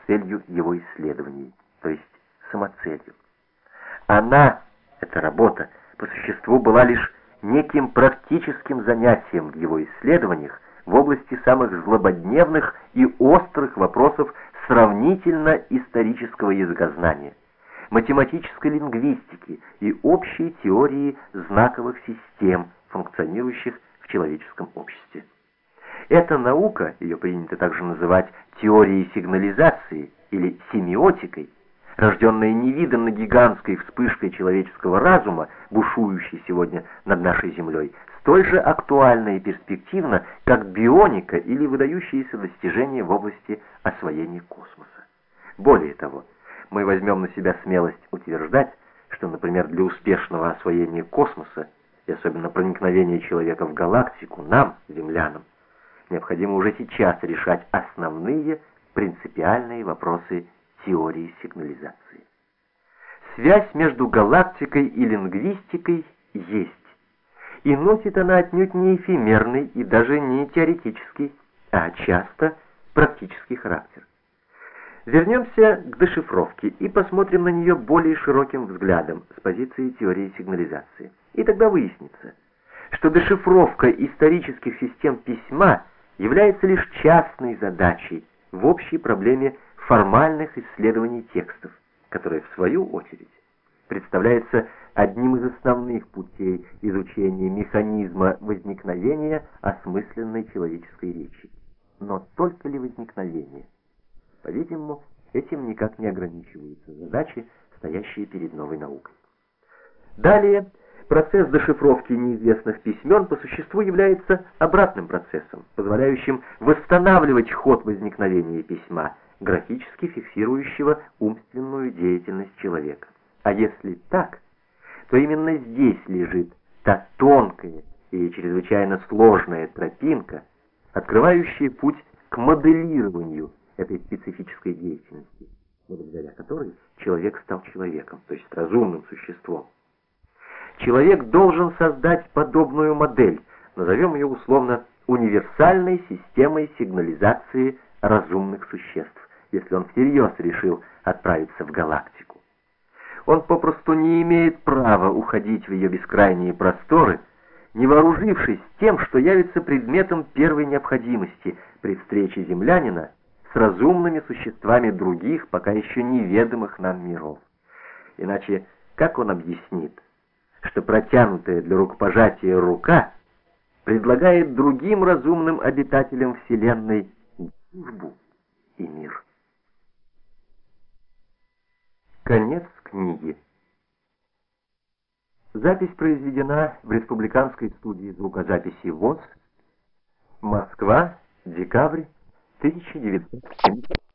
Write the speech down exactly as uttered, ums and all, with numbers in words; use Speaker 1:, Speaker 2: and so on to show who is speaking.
Speaker 1: целью его исследований, то есть самоцелью. Она, эта работа, по существу была лишь неким практическим занятием в его исследованиях в области самых злободневных и острых вопросов сравнительно-исторического языкознания, математической лингвистики и общей теории знаковых систем, функционирующих в человеческом обществе. Эта наука, ее принято также называть теорией сигнализации или семиотикой, рожденная невиданно гигантской вспышкой человеческого разума, бушующей сегодня над нашей Землей, столь же актуальна и перспективна, как бионика или выдающиеся достижения в области освоения космоса. Более того, мы возьмем на себя смелость утверждать, что, например, для успешного освоения космоса и особенно проникновения человека в галактику, нам, землянам, необходимо уже сейчас решать основные принципиальные вопросы теории сигнализации. Связь между галактикой и лингвистикой есть, и носит она отнюдь не эфемерный и даже не теоретический, а часто практический характер. Вернемся к дешифровке и посмотрим на нее более широким взглядом с позиции теории сигнализации. И тогда выяснится, что дешифровка исторических систем письма является лишь частной задачей в общей проблеме формальных исследований текстов, которая, в свою очередь, представляется одним из основных путей изучения механизма возникновения осмысленной человеческой речи. Но только ли возникновение? По-видимому, этим никак не ограничиваются задачи, стоящие перед новой наукой. Далее, процесс дешифровки неизвестных письмен по существу является обратным процессом, позволяющим восстанавливать ход возникновения письма, графически фиксирующего умственную деятельность человека. А если так, то именно здесь лежит та тонкая и чрезвычайно сложная тропинка, открывающая путь к моделированию этой специфической деятельности, благодаря которой человек стал человеком, то есть разумным существом. Человек должен создать подобную модель, назовем ее условно универсальной системой сигнализации разумных существ, если он всерьез решил отправиться в галактику. Он попросту не имеет права уходить в ее бескрайние просторы, не вооружившись тем, что явится предметом первой необходимости при встрече землянина с разумными существами других, пока еще неведомых нам миров. Иначе как он объяснит, что протянутая для рукопожатия рука предлагает другим разумным обитателям Вселенной дружбу и мир? Конец книги. Запись произведена в Республиканской студии звукозаписи ВОС, Москва, декабрь тысяча девятьсот семьдесят